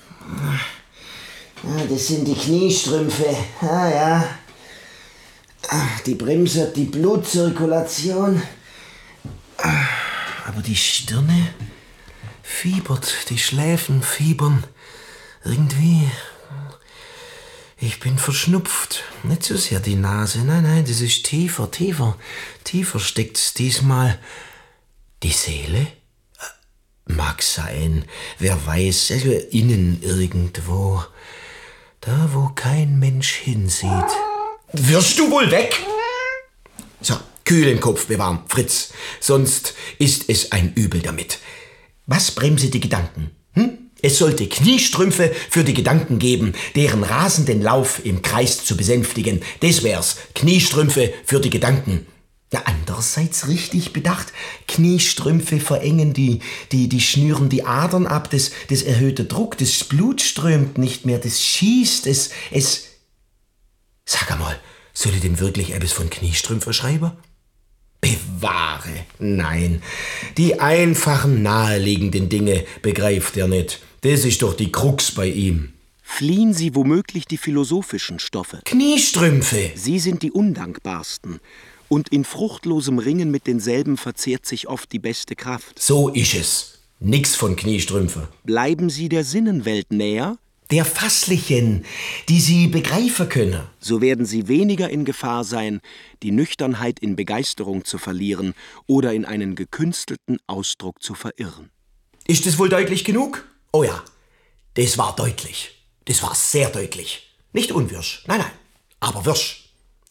Ah, das sind die Kniestrümpfe. Ah ja. Ah, die bremsen die Blutzirkulation. Ah, aber die Stirne fiebert, die Schläfen fiebern. Irgendwie... Ich bin verschnupft. Nicht so sehr die Nase. Nein, nein, das ist tiefer, tiefer. Tiefer steckt's diesmal. Die Seele? Mag sein. Wer weiß. Also innen irgendwo. Da, wo kein Mensch hinsieht. Wirst du wohl weg? So, kühlen Kopf bewahren, Fritz. Sonst ist es ein Übel damit. Was bremse die Gedanken? Hm? Es sollte Kniestrümpfe für die Gedanken geben, deren rasenden Lauf im Kreis zu besänftigen. Das wär's. Kniestrümpfe für die Gedanken. Ja, andererseits richtig bedacht. Kniestrümpfe verengen die, die, die schnüren die Adern ab, das, das erhöhte Druck, das Blut strömt nicht mehr, das schießt, es, es... Sag einmal, soll ich dem wirklich etwas von Kniestrümpfe schreiben? Bewahre. Nein, die einfachen, naheliegenden Dinge begreift er nicht. Das ist doch die Krux bei ihm. Fliehen Sie womöglich die philosophischen Stoffe. Kniestrümpfe! Sie sind die undankbarsten. Und in fruchtlosem Ringen mit denselben verzehrt sich oft die beste Kraft. So ist es. Nix von Kniestrümpfe. Bleiben Sie der Sinnenwelt näher, der fasslichen, die Sie begreifen können. So werden Sie weniger in Gefahr sein, die Nüchternheit in Begeisterung zu verlieren oder in einen gekünstelten Ausdruck zu verirren. Ist das wohl deutlich genug? Oh ja, das war deutlich. Das war sehr deutlich. Nicht unwirsch, nein, nein, aber wirsch.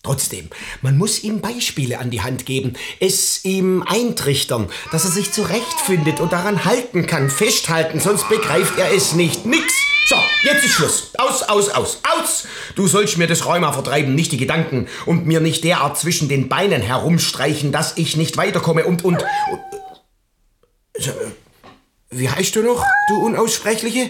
Trotzdem, man muss ihm Beispiele an die Hand geben, es ihm eintrichtern, dass er sich zurechtfindet und daran halten kann, festhalten, sonst begreift er es nicht. Nix! So, jetzt ist Schluss. Aus, aus, aus, aus! Du sollst mir das Rheuma vertreiben, nicht die Gedanken, und mir nicht derart zwischen den Beinen herumstreichen, dass ich nicht weiterkomme und, und, und so, wie heißt du noch, du Unaussprechliche?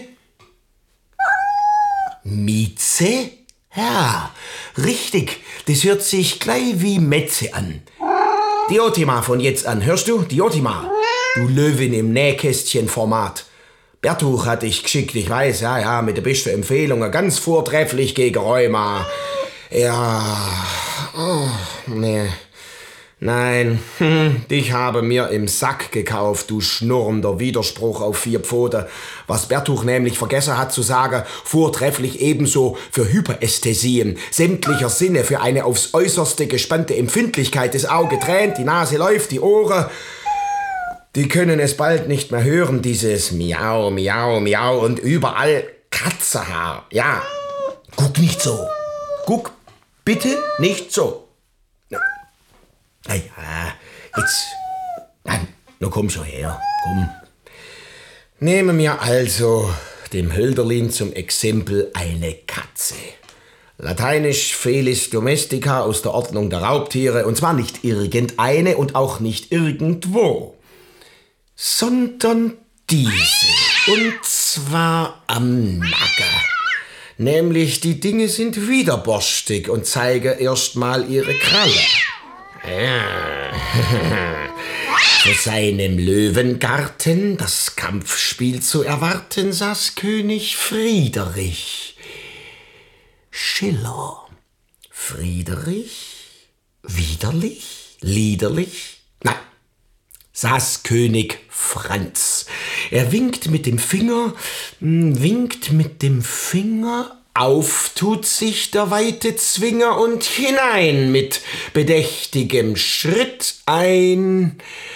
Mieze? Ja, richtig. Das hört sich gleich wie Metze an. Diotima von jetzt an, hörst du? Diotima. Du Löwin im Nähkästchen-Format. Bertuch hat dich geschickt, ich weiß, ja, ja, mit der besten Empfehlung, ganz vortrefflich gegen Rheuma. Ja, oh, nee. Nein, hm, dich habe mir im Sack gekauft, du schnurrender Widerspruch auf vier Pfoten. Was Bertuch nämlich vergessen hat zu sagen, vortrefflich ebenso für Hyperästhesien sämtlicher Sinne, für eine aufs Äußerste gespannte Empfindlichkeit. Das Auge tränt, die Nase läuft, die Ohren, die können es bald nicht mehr hören, dieses Miau, Miau, Miau und überall Katzenhaar. Ja, guck nicht so. Guck bitte nicht so. Na ja, jetzt, nein, nun komm schon her, komm. Nehmen wir also dem Hölderlin zum Exempel eine Katze. Lateinisch Felis domestica aus der Ordnung der Raubtiere, und zwar nicht irgendeine und auch nicht irgendwo, sondern diese, und zwar am Nacken. Nämlich die Dinge sind widerborstig und zeigen erstmal ihre Kralle. Ja. Zu seinem Löwengarten das Kampfspiel zu erwarten, saß König Friederich. Schiller. Friederich? Widerlich? Liederlich? Nein, saß König Franz. Er winkt mit dem Finger, winkt mit dem Finger, auf tut sich der weite Zwinger und hinein mit bedächtigem Schritt eine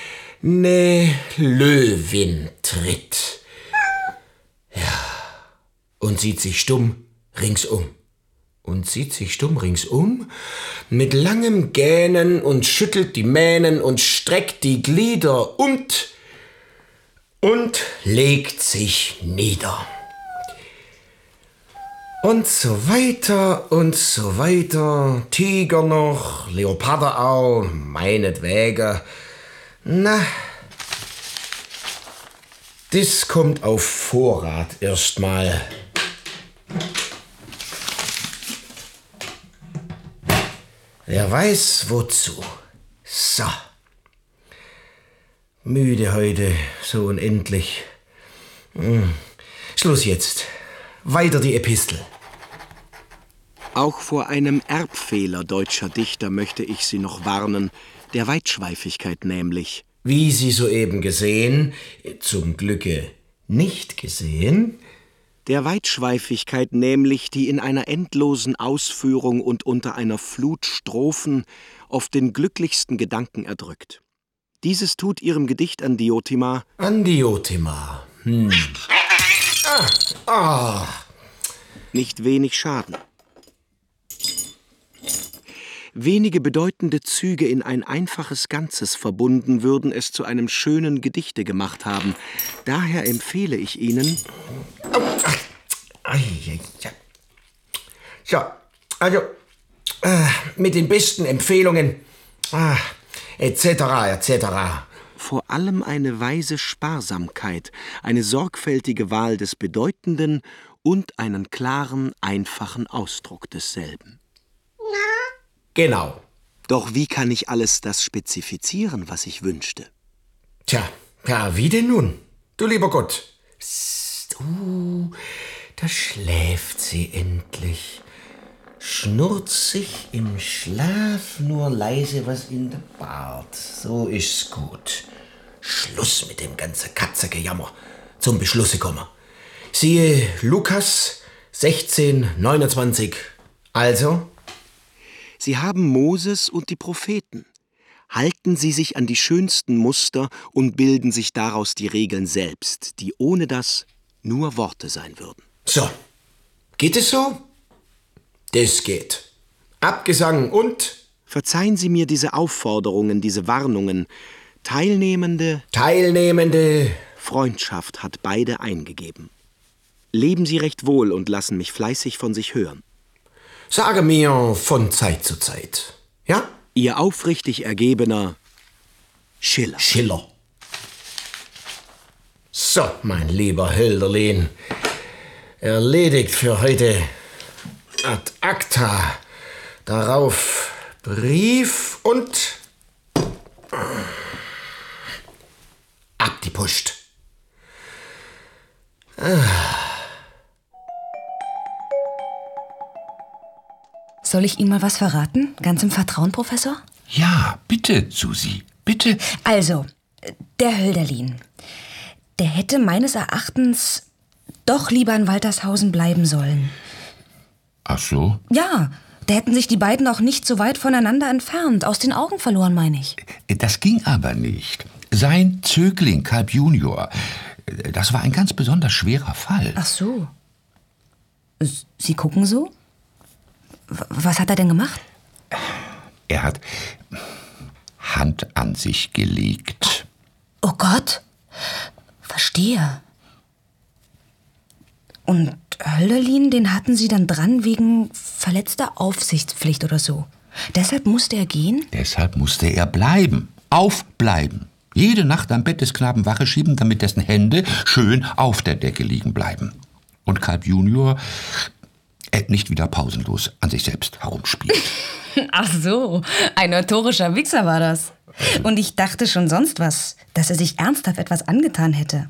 Löwin tritt. Ja, und sieht sich stumm ringsum. Und sieht sich stumm ringsum mit langem Gähnen und schüttelt die Mähnen und streckt die Glieder und, und legt sich nieder. Und so weiter und so weiter. Tiger noch, Leoparde auch, meinetwegen. Na, das kommt auf Vorrat erstmal. Wer weiß wozu. So. Müde heute, so unendlich. Hm. Schluss jetzt. Weiter die Epistel. Auch vor einem Erbfehler deutscher Dichter möchte ich Sie noch warnen, der Weitschweifigkeit nämlich. Wie Sie soeben gesehen, zum Glücke nicht gesehen, der Weitschweifigkeit nämlich, die in einer endlosen Ausführung und unter einer Flut Strophen oft den glücklichsten Gedanken erdrückt. Dieses tut Ihrem Gedicht an Diotima... An Diotima, hm... Ah, ah. nicht wenig Schaden. Wenige bedeutende Züge in ein einfaches Ganzes verbunden würden es zu einem schönen Gedichte gemacht haben. Daher empfehle ich Ihnen... So, also, äh, mit den besten Empfehlungen, ah, et cetera, et cetera. Vor allem eine weise Sparsamkeit, eine sorgfältige Wahl des Bedeutenden und einen klaren, einfachen Ausdruck desselben. Genau. Doch wie kann ich alles das spezifizieren, was ich wünschte? Tja, ja, wie denn nun? Du lieber Gott. Psst, uh, da schläft sie endlich. Schnurrt sich im Schlaf nur leise was in der Bart. So ist's gut. Schluss mit dem ganzen Katzegejammer. Zum Beschlusse kommen. Siehe Lukas sechzehn neunundzwanzig. Also? Sie haben Moses und die Propheten. Halten Sie sich an die schönsten Muster und bilden sich daraus die Regeln selbst, die ohne das nur Worte sein würden. So. Geht es so? Das geht. Abgesang und? Verzeihen Sie mir diese Aufforderungen, diese Warnungen. Teilnehmende... Teilnehmende... Freundschaft hat beide eingegeben. Leben Sie recht wohl und lassen mich fleißig von sich hören. Sage mir von Zeit zu Zeit, ja? Ihr aufrichtig ergebener Schiller. Schiller. So, mein lieber Hölderlin, erledigt für heute ad acta. Darauf Brief und ab die Post. Ah. Soll ich Ihnen mal was verraten? Ganz im Vertrauen, Professor? Ja, bitte, Susi, bitte. Also, der Hölderlin, der hätte meines Erachtens doch lieber in Waltershausen bleiben sollen. Ach so? Ja, da hätten sich die beiden auch nicht so weit voneinander entfernt, aus den Augen verloren, meine ich. Das ging aber nicht. Sein Zögling, Kalb Junior, das war ein ganz besonders schwerer Fall. Ach so. Sie gucken so? Was hat er denn gemacht? Er hat Hand an sich gelegt. Oh Gott, verstehe. Und Hölderlin, den hatten Sie dann dran wegen verletzter Aufsichtspflicht oder so. Deshalb musste er gehen? Deshalb musste er bleiben, aufbleiben. Jede Nacht am Bett des Knaben Wache schieben, damit dessen Hände schön auf der Decke liegen bleiben. Und Kalb Junior äh, nicht wieder pausenlos an sich selbst herumspielt. Ach so, ein notorischer Wichser war das. Und ich dachte schon sonst was, dass er sich ernsthaft etwas angetan hätte.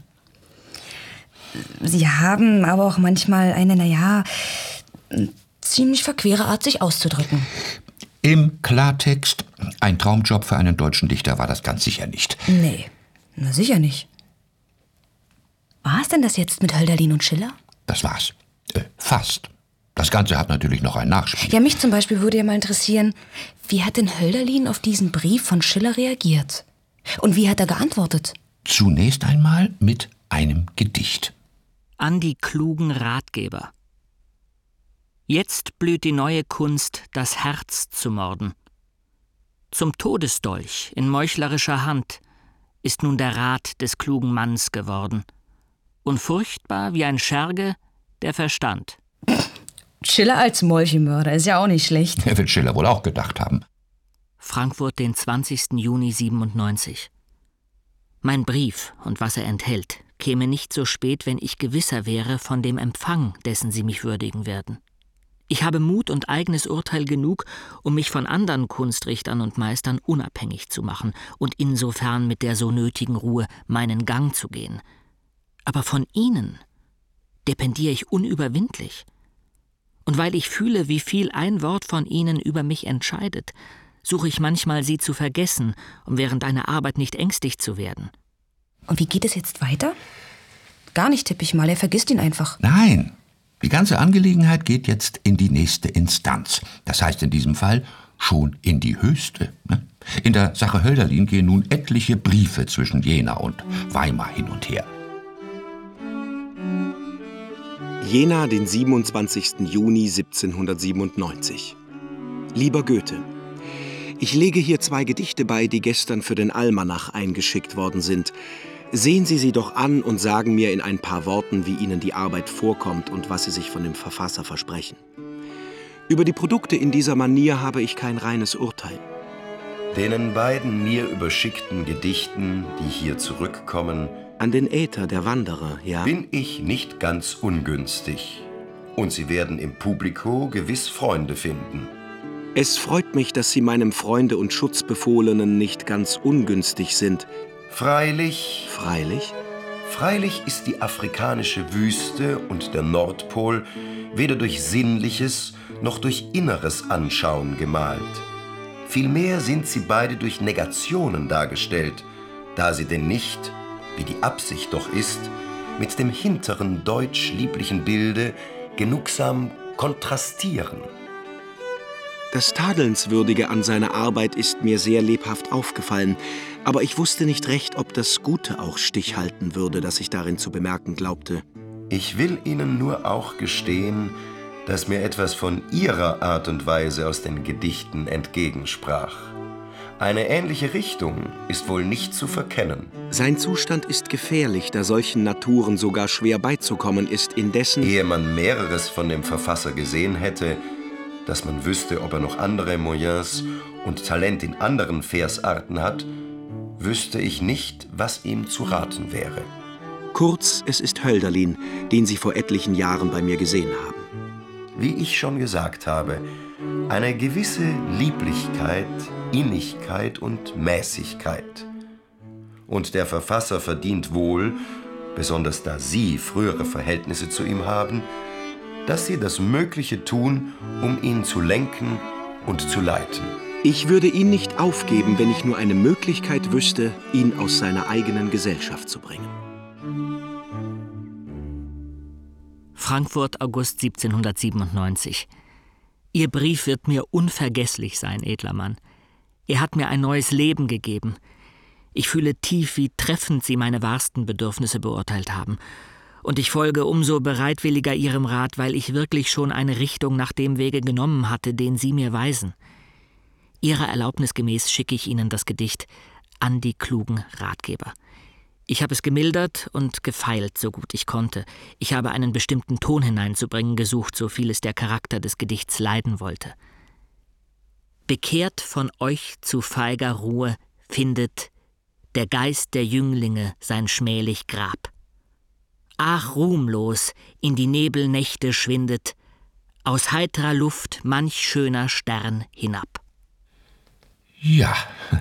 Sie haben aber auch manchmal eine, naja, ziemlich verquere Art, sich auszudrücken. Im Klartext, ein Traumjob für einen deutschen Dichter war das ganz sicher nicht. Nee, na sicher nicht. War es denn das jetzt mit Hölderlin und Schiller? Das war's. Äh, fast. Das Ganze hat natürlich noch ein Nachspiel. Ja, mich zum Beispiel würde ja mal interessieren, wie hat denn Hölderlin auf diesen Brief von Schiller reagiert? Und wie hat er geantwortet? Zunächst einmal mit einem Gedicht. An die klugen Ratgeber. Jetzt blüht die neue Kunst, das Herz zu morden. Zum Todesdolch in meuchlerischer Hand ist nun der Rat des klugen Manns geworden. Und furchtbar wie ein Scherge der Verstand. Schiller als Molchemörder ist ja auch nicht schlecht. Er wird Schiller wohl auch gedacht haben. Frankfurt, den zwanzigsten Juni siebenundneunzig. Mein Brief und was er enthält, käme nicht so spät, wenn ich gewisser wäre von dem Empfang, dessen Sie mich würdigen werden. Ich habe Mut und eigenes Urteil genug, um mich von anderen Kunstrichtern und Meistern unabhängig zu machen und insofern mit der so nötigen Ruhe meinen Gang zu gehen. Aber von Ihnen dependiere ich unüberwindlich. Und weil ich fühle, wie viel ein Wort von Ihnen über mich entscheidet, suche ich manchmal, Sie zu vergessen, um während einer Arbeit nicht ängstlich zu werden. Und wie geht es jetzt weiter? Gar nicht, tippe ich mal. Er vergisst ihn einfach. Nein, die ganze Angelegenheit geht jetzt in die nächste Instanz. Das heißt in diesem Fall schon in die höchste. Ne? In der Sache Hölderlin gehen nun etliche Briefe zwischen Jena und Weimar hin und her. Jena, den siebenundzwanzigsten Juni siebzehnhundertsiebenundneunzig. Lieber Goethe, ich lege hier zwei Gedichte bei, die gestern für den Almanach eingeschickt worden sind. Sehen Sie sie doch an und sagen mir in ein paar Worten, wie Ihnen die Arbeit vorkommt und was Sie sich von dem Verfasser versprechen. Über die Produkte in dieser Manier habe ich kein reines Urteil. Denen beiden mir überschickten Gedichten, die hier zurückkommen, an den Äther der Wanderer, ja? Bin ich nicht ganz ungünstig. Und Sie werden im Publiko gewiss Freunde finden. Es freut mich, dass Sie meinem Freunde und Schutzbefohlenen nicht ganz ungünstig sind. Freilich, Freilich? Freilich ist die afrikanische Wüste und der Nordpol weder durch sinnliches noch durch inneres Anschauen gemalt. Vielmehr sind sie beide durch Negationen dargestellt, da sie denn nicht, wie die Absicht doch ist, mit dem hinteren deutsch-lieblichen Bilde genugsam kontrastieren. Das Tadelnswürdige an seiner Arbeit ist mir sehr lebhaft aufgefallen, aber ich wusste nicht recht, ob das Gute auch Stich halten würde, das ich darin zu bemerken glaubte. Ich will Ihnen nur auch gestehen, dass mir etwas von ihrer Art und Weise aus den Gedichten entgegensprach. Eine ähnliche Richtung ist wohl nicht zu verkennen. Sein Zustand ist gefährlich, da solchen Naturen sogar schwer beizukommen ist, indessen... Ehe man mehreres von dem Verfasser gesehen hätte, dass man wüsste, ob er noch andere Moyens und Talent in anderen Versarten hat, wüsste ich nicht, was ihm zu raten wäre. Kurz, es ist Hölderlin, den Sie vor etlichen Jahren bei mir gesehen haben. Wie ich schon gesagt habe, eine gewisse Lieblichkeit, Innigkeit und Mäßigkeit. Und der Verfasser verdient wohl, besonders da Sie frühere Verhältnisse zu ihm haben, dass Sie das Mögliche tun, um ihn zu lenken und zu leiten. Ich würde ihn nicht aufgeben, wenn ich nur eine Möglichkeit wüsste, ihn aus seiner eigenen Gesellschaft zu bringen. Frankfurt, August siebzehnhundertsiebenundneunzig. Ihr Brief wird mir unvergesslich sein, edler Mann. Er hat mir ein neues Leben gegeben. Ich fühle tief, wie treffend Sie meine wahrsten Bedürfnisse beurteilt haben. Und ich folge umso bereitwilliger Ihrem Rat, weil ich wirklich schon eine Richtung nach dem Wege genommen hatte, den Sie mir weisen. Ihrer Erlaubnis gemäß schicke ich Ihnen das Gedicht an die klugen Ratgeber. Ich habe es gemildert und gefeilt, so gut ich konnte. Ich habe einen bestimmten Ton hineinzubringen gesucht, so viel es der Charakter des Gedichts leiden wollte. Bekehrt von euch zu feiger Ruhe findet der Geist der Jünglinge sein schmählich Grab. Ach, ruhmlos in die Nebelnächte schwindet aus heiterer Luft manch schöner Stern hinab. Ja.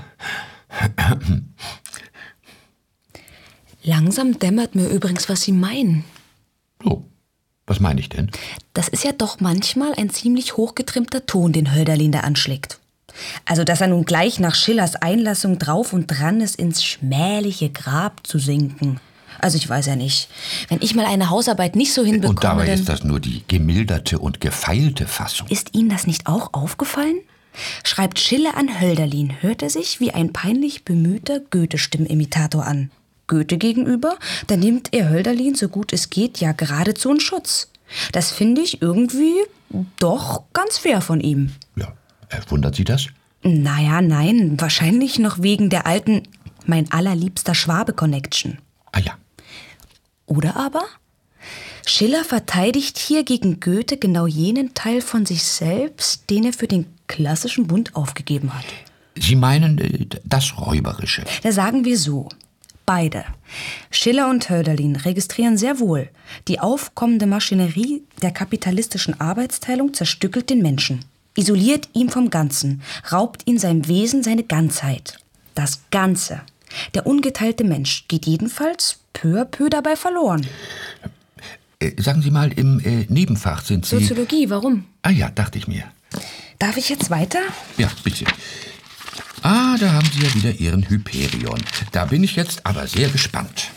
Langsam dämmert mir übrigens, was Sie meinen. Oh, was meine ich denn? Das ist ja doch manchmal ein ziemlich hochgetrimmter Ton, den Hölderlin da anschlägt. Also, dass er nun gleich nach Schillers Einlassung drauf und dran ist, ins schmähliche Grab zu sinken. Also ich weiß ja nicht. Wenn ich mal eine Hausarbeit nicht so hinbekomme, Und dabei dann ist das nur die gemilderte und gefeilte Fassung. Ist Ihnen das nicht auch aufgefallen? Schreibt Schiller an Hölderlin, hört er sich wie ein peinlich bemühter Goethe-Stimmenimitator an. Goethe gegenüber, da nimmt er Hölderlin, so gut es geht, ja geradezu in Schutz. Das finde ich irgendwie doch ganz fair von ihm. Ja, wundert Sie das? Naja, nein, wahrscheinlich noch wegen der alten Mein allerliebster Schwabe-Connection. Ah ja. Oder aber? Schiller verteidigt hier gegen Goethe genau jenen Teil von sich selbst, den er für den klassischen Bund aufgegeben hat. Sie meinen das Räuberische? Da sagen wir so. Beide, Schiller und Hölderlin, registrieren sehr wohl, die aufkommende Maschinerie der kapitalistischen Arbeitsteilung zerstückelt den Menschen, isoliert ihn vom Ganzen, raubt ihm sein Wesen, seine Ganzheit. Das Ganze, der ungeteilte Mensch, geht jedenfalls peu à peu dabei verloren. Äh, sagen Sie mal, im äh, Nebenfach sind Sie... Soziologie, warum? Ah ja, dachte ich mir. Darf ich jetzt weiter? Ja, bitte. Ah, da haben Sie ja wieder Ihren Hyperion. Da bin ich jetzt aber sehr gespannt.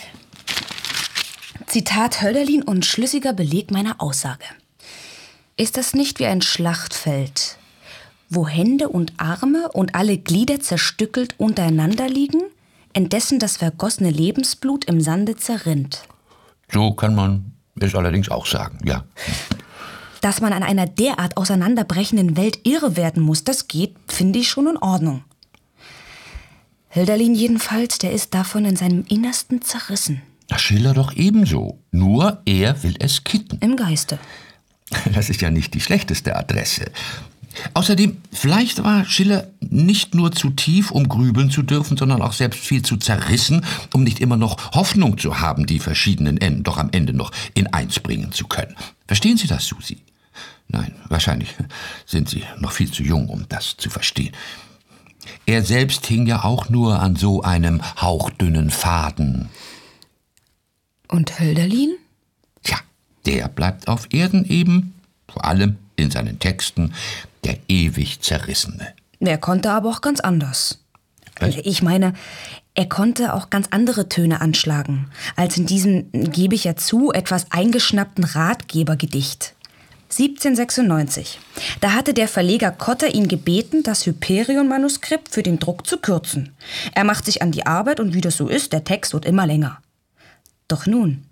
Zitat Hölderlin und schlüssiger Beleg meiner Aussage. Ist das nicht wie ein Schlachtfeld, wo Hände und Arme und alle Glieder zerstückelt untereinander liegen, indessen das vergossene Lebensblut im Sande zerrinnt? So kann man es allerdings auch sagen, ja. Dass man an einer derart auseinanderbrechenden Welt irre werden muss, das geht, finde ich, schon in Ordnung. Hölderlin jedenfalls, der ist davon in seinem Innersten zerrissen. Das Schiller doch ebenso. Nur er will es kitten. Im Geiste. Das ist ja nicht die schlechteste Adresse. Außerdem, vielleicht war Schiller nicht nur zu tief, um grübeln zu dürfen, sondern auch selbst viel zu zerrissen, um nicht immer noch Hoffnung zu haben, die verschiedenen Enden doch am Ende noch in eins bringen zu können. Verstehen Sie das, Susi? Nein, wahrscheinlich sind Sie noch viel zu jung, um das zu verstehen. Er selbst hing ja auch nur an so einem hauchdünnen Faden. Und Hölderlin? Tja, der bleibt auf Erden eben, vor allem in seinen Texten, der ewig Zerrissene. Er konnte aber auch ganz anders. Was? Ich meine, er konnte auch ganz andere Töne anschlagen, als in diesem, gebe ich ja zu, etwas eingeschnappten Ratgebergedicht. siebzehnhundertsechsundneunzig. Da hatte der Verleger Cotter ihn gebeten, das Hyperion-Manuskript für den Druck zu kürzen. Er macht sich an die Arbeit und wie das so ist, der Text wird immer länger. Doch nun,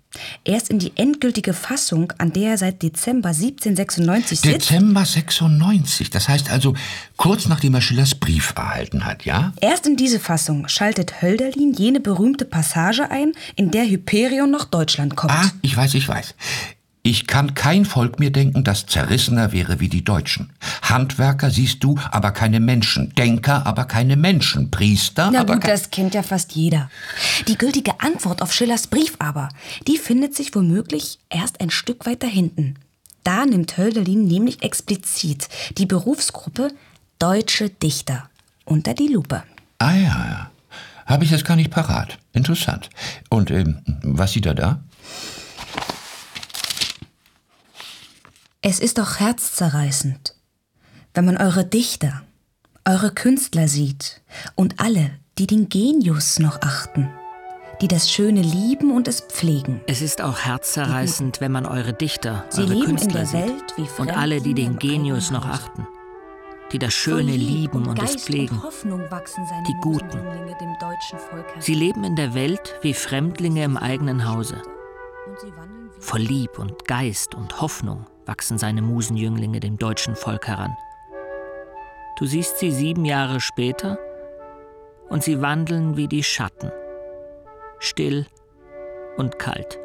Erst in die endgültige Fassung, an der er seit Dezember siebzehnhundertsechsundneunzig sitzt... Dezember sechsundneunzig, das heißt also kurz nachdem er Schillers Brief erhalten hat, ja? Erst in diese Fassung schaltet Hölderlin jene berühmte Passage ein, in der Hyperion nach Deutschland kommt. Ah, ich weiß, ich weiß. Ich kann kein Volk mir denken, das zerrissener wäre wie die Deutschen. Handwerker siehst du, aber keine Menschen. Denker, aber keine Menschen. Priester, Na aber gut, ke- das kennt ja fast jeder. Die gültige Antwort auf Schillers Brief aber, die findet sich womöglich erst ein Stück weiter hinten. Da nimmt Hölderlin nämlich explizit die Berufsgruppe deutsche Dichter unter die Lupe. Ah ja, ja. Habe ich jetzt gar nicht parat. Interessant. Und ähm, was sieht er da? Es ist doch herzzerreißend, wenn man eure Dichter, eure Künstler sieht und alle, die den Genius noch achten, die das Schöne lieben und es pflegen. Es ist auch herzzerreißend, wenn man eure Dichter, Sie eure leben in Künstler der sieht Welt wie und alle, die den Fremdlinge im Genius noch eigenen Hause. achten, die das Schöne Voll Lieb lieben und es Geist pflegen. Und Hoffnung wachsen seine Die Guten. Musenjünglinge dem deutschen Volk heran. Sie leben in der Welt wie Fremdlinge im eigenen Hause. Und sie wandeln wie Voll Lieb und Geist und Hoffnung wachsen seine Musenjünglinge dem deutschen Volk heran. Du siehst sie sieben Jahre später und sie wandeln wie die Schatten, still und kalt.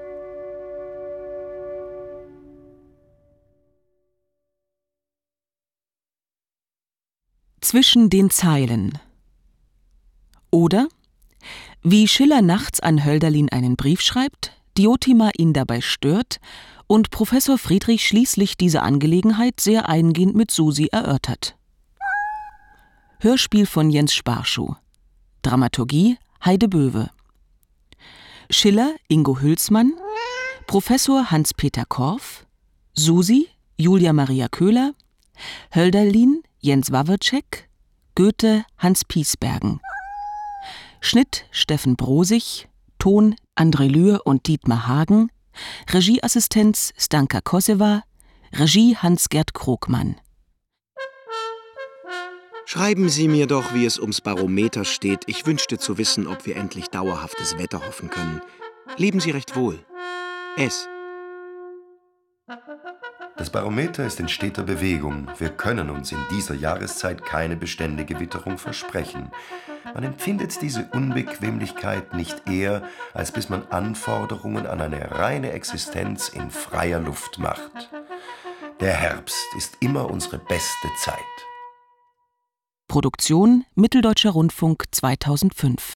Zwischen den Zeilen. Oder wie Schiller nachts an Hölderlin einen Brief schreibt, Diotima ihn dabei stört und Professor Friedrich schließlich diese Angelegenheit sehr eingehend mit Susi erörtert. Hörspiel von Jens Sparschuh. Dramaturgie Heide Böwe. Schiller Ingo Hülsmann, Professor Hans-Peter Korff, Susi Julia Maria Köhler, Hölderlin Jens Wawrczeck, Goethe Hans Piesbergen. Schnitt Steffen Brosig, Ton André Lühr und Dietmar Hagen, Regieassistenz Stanka Kosewa, Regie Hans-Gerd Krogmann. Schreiben Sie mir doch, wie es ums Barometer steht. Ich wünschte zu wissen, ob wir endlich dauerhaftes Wetter hoffen können. Leben Sie recht wohl. S. Das Barometer ist in steter Bewegung. Wir können uns in dieser Jahreszeit keine beständige Witterung versprechen. Man empfindet diese Unbequemlichkeit nicht eher, als bis man Anforderungen an eine reine Existenz in freier Luft macht. Der Herbst ist immer unsere beste Zeit. Produktion Mitteldeutscher Rundfunk zweitausendfünf.